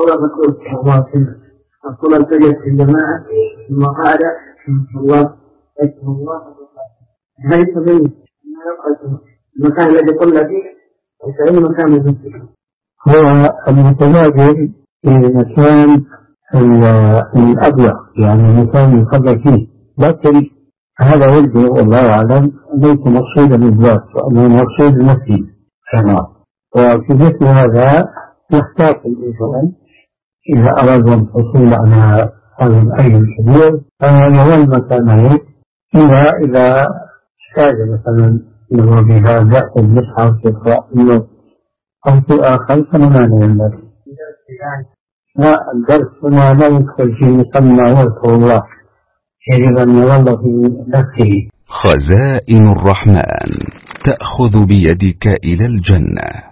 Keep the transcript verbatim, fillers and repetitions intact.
أولا تقول الله سنة أقول التجد في الجماعة ثم قال الله أكبر الله هل تبين المكان الذي قلنا فيه وفي أي مكان يمثله هو المتواجد في مكان الأضيق يعني مكان يصلى فيه، لكن هذا يبدو والله أعلم ليس مقصودا بالذات وأنه مقصود المسجد كما. وفي مثل هذا يحتاج الإنسان إذا أراد الحصول على هذا العين الكبير فيظل مكانه إلا إذا احتاج مثلا إنه بها يأخذ المصحف يقرأ منه أو في آخر فما مانع ذلك. لا الدرس هنا لا يدخل في مسمى يذكر الله، يجب أن يظل في نفسه. خزائن الرحمن تأخذ بيدك إلى الجنة.